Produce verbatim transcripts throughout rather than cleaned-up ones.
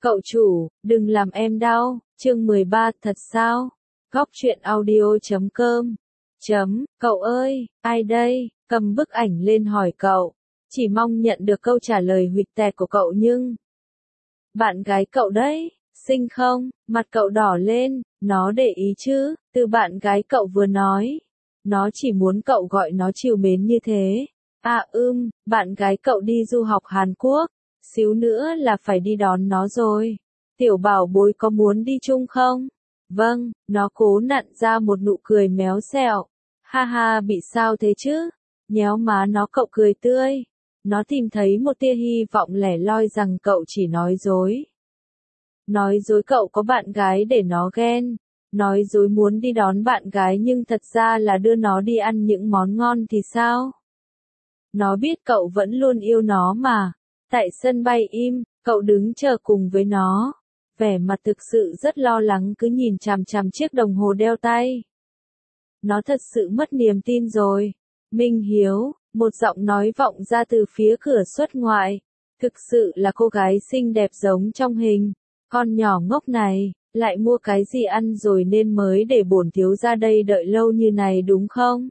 Cậu chủ, đừng làm em đau, chương mười ba, thật sao? Góc truyện audio chấm com. Chấm, cậu ơi, ai đây? Cầm bức ảnh lên hỏi cậu. Chỉ mong nhận được câu trả lời huỵch tẹt của cậu nhưng... Bạn gái cậu đấy, xinh không? Mặt cậu đỏ lên, nó để ý chứ, từ bạn gái cậu vừa nói. Nó chỉ muốn cậu gọi nó trìu mến như thế. À ưm, bạn gái cậu đi du học Hàn Quốc. Xíu nữa là phải đi đón nó rồi. Tiểu bảo bối có muốn đi chung không? Vâng, nó cố nặn ra một nụ cười méo xẹo. Ha ha, bị sao thế chứ? Nhéo má nó, cậu cười tươi. Nó tìm thấy một tia hy vọng lẻ loi rằng cậu chỉ nói dối. Nói dối cậu có bạn gái để nó ghen. Nói dối muốn đi đón bạn gái nhưng thật ra là đưa nó đi ăn những món ngon thì sao? Nó biết cậu vẫn luôn yêu nó mà. Tại sân bay im, cậu đứng chờ cùng với nó. Vẻ mặt thực sự rất lo lắng, cứ nhìn chằm chằm chiếc đồng hồ đeo tay. Nó thật sự mất niềm tin rồi. Minh Hiếu, một giọng nói vọng ra từ phía cửa xuất ngoại. Thực sự là cô gái xinh đẹp giống trong hình. Con nhỏ ngốc này, lại mua cái gì ăn rồi nên mới để bổn thiếu ra đây đợi lâu như này đúng không?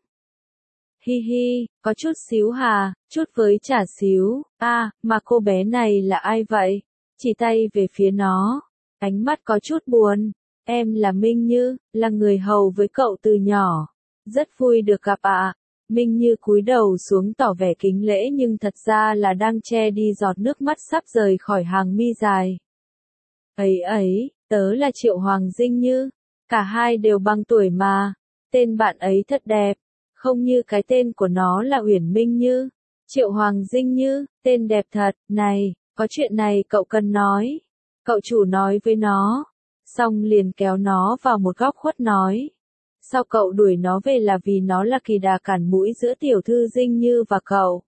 Hi hi, có chút xíu hà, chút với chả xíu. À, mà cô bé này là ai vậy? Chỉ tay về phía nó. Ánh mắt có chút buồn. Em là Minh Như, là người hầu với cậu từ nhỏ. Rất vui được gặp ạ. À. Minh Như cúi đầu xuống tỏ vẻ kính lễ nhưng thật ra là đang che đi giọt nước mắt sắp rời khỏi hàng mi dài. Ấy ấy, tớ là Triệu Hoàng Dinh Như. Cả hai đều bằng tuổi mà. Tên bạn ấy thật đẹp. Không như cái tên của nó là Uyển Minh Như. Triệu Hoàng Dinh Như, tên đẹp thật. Này, có chuyện này cậu cần nói. Cậu chủ nói với nó. Xong liền kéo nó vào một góc khuất nói. Sao cậu đuổi nó về là vì nó là kỳ đà cản mũi giữa tiểu thư Dinh Như và cậu.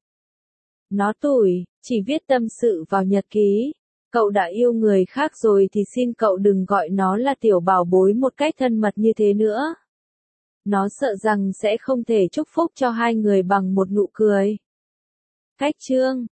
Nó tủi, chỉ viết tâm sự vào nhật ký. Cậu đã yêu người khác rồi thì xin cậu đừng gọi nó là tiểu bảo bối một cách thân mật như thế nữa. Nó sợ rằng sẽ không thể chúc phúc cho hai người bằng một nụ cười. Cách chương